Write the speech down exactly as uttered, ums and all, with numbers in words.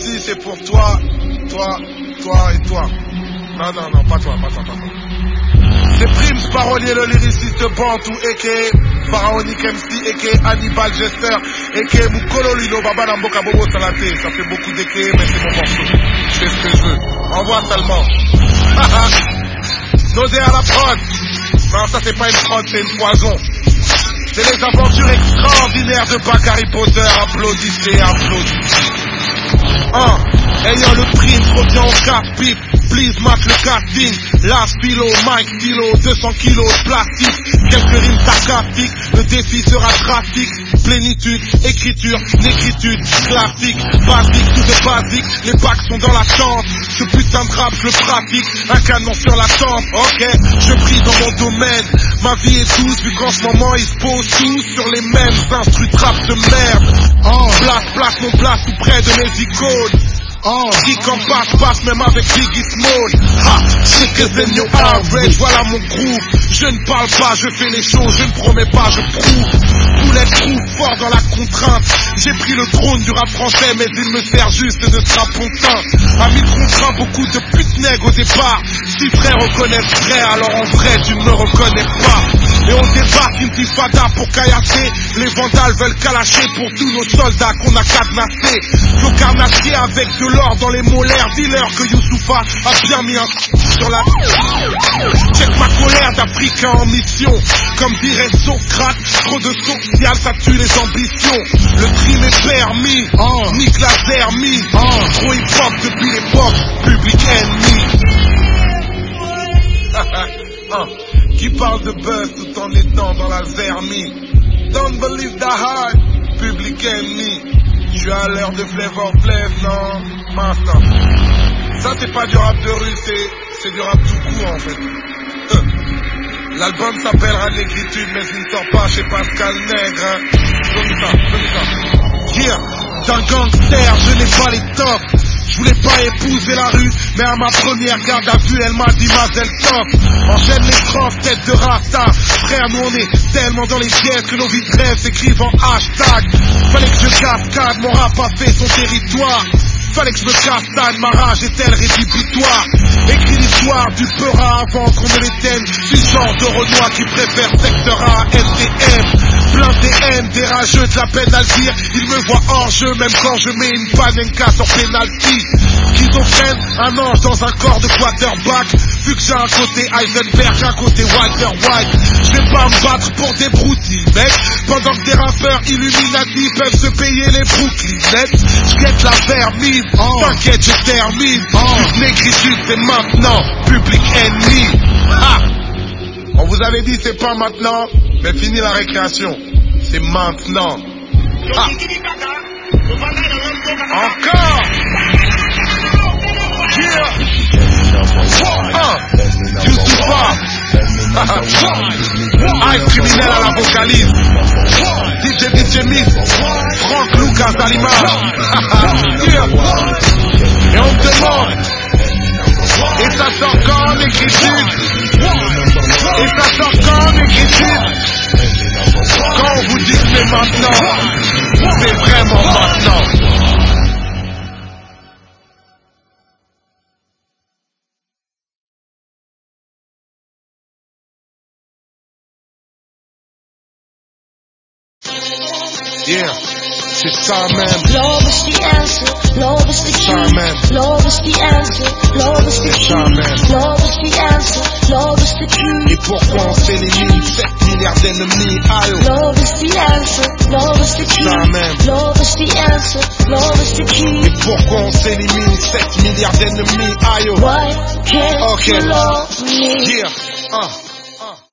ici c'est pour toi, toi, toi et toi. Non, non, non, pas toi, pas toi, pas toi. C'est Prims, parolier, le lyriciste Bantou, a.k.a. Pharaonic M C, a.k.a. Hannibal Jester, a.k.a. Mukolo Lino, Baba Namboka Bobo Salaté. Ça fait beaucoup d'A K A, mais c'est mon morceau. Je fais ce que je veux. Envoie seulement. Nausée à la prod. Non, ça c'est pas une prod, c'est une poison. C'est les aventures extraordinaires de Bakary Potter. Applaudissez, applaudissez. Un, ayant le Prince revient au cap-pip. Please match le casting. Last philo, Mike stylo, deux cents kilos de plastique. Quelques rimes sarcastiques, le défi sera drastique. Plénitude, écriture, négritude, classique. Basique, tout est basique, les bacs sont dans la tente. Ce putain de rap, je le pratique. Un canon sur la tempe, ok. Je brille dans mon domaine. Ma vie est douce, vu qu'en ce moment ils se posent tous sur les mêmes instrus de rap de merde. Oh. Place, place, mon place tout près de mes icônes. Oh, qui qu'en passe, passe même avec Biggie Small. Ha, sick as in your average, voilà mon groove. Je ne parle pas, je fais les choses, je ne promets pas, je prouve. Poulet trouve fort dans la contrainte. J'ai pris le trône du rap français, mais il me sert juste de strapontin. Ami contraint, beaucoup de putes nègres au départ. Si frère reconnaissent frère, alors en vrai tu ne me reconnais pas. Et on débarque une tifada pour caillasser. Les vandales veulent calacher pour tous nos soldats qu'on a cadenassés. Nos carnassiers avec de l'or dans les molaires. Dis-leur que Youssoufa a bien mis un sur la... Check ma colère d'Africain en mission. Comme dirait Socrate, trop de social ça tue les ambitions. Le crime est permis, oh. Nique la zermie, oh. Trop hip-hop depuis l'époque, Public Enemy. Oh. Qui parle de buzz tout en étant dans la zermie. Don't believe the heart, Public Enemy. Je suis à l'heure de Flavor Flav, non? Maintenant. Ça c'est pas du rap de rue, c'est, c'est du rap tout court en fait. Euh. L'album s'appellera Négritude, mais il ne sort pas chez Pascal Nègre. Hein. Comme ça, comme ça. Yeah, d'un gangster, je n'ai pas les tops. Je voulais pas épouser la rue, mais à ma première garde à vue, elle m'a dit Mazel Tov. Enchaîne les trans, tête de rasta. Frère, nous on est tellement dans les pièces que nos vies de rêve s'écrivent en hashtag. Fallait que je cascade, mon rap a fait son territoire. Fallait que je me castagne, ma rage est-elle rédhibitoire. Écris l'histoire du peurat avant qu'on ne l'éteigne. Du genre de Renoir qui préfère secteur A à S D M. Plein D M, des rageux de la peine à le dire. Ils me voient hors jeu même quand je mets une panenka sur penalty. Schizophrène, un ange dans un corps de quarterback. Vu que j'ai un côté Heisenberg, un côté Walter White. Je vais pas me battre pour des broutilles, mec. Pendant que des rappeurs Illuminati peuvent se payer les Brooklyn Nets. J'guette la vermine, oh. T'inquiète je termine, oh. Négritude c'est maintenant, Public Enemy. Ah. On vous avait dit c'est pas maintenant, mais fini la récréation. C'est maintenant. Ah. Encore. Yeah. Un. Youssoufa. Ice criminel à la vocalise. D J D J Mix. Frank Lucas à l'image. Yeah. Et on me demande. Et ça sort quand Négritude? Et ça sort quand Négritude? Quand on vous dit que c'est maintenant, c'est vraiment maintenant. Yeah, c'est ça même. Love is the answer, love is the key. Love is the answer, love is the key. Love is the answer, love is the key. Et pourquoi on s'élimine sept milliards d'ennemis? Ayo. Love is the answer, love is the key. Love is the answer, love is the key. Et pourquoi on s'élimine sept milliards d'ennemis? Ayo. Why can't okay. you love me? Yeah, uh.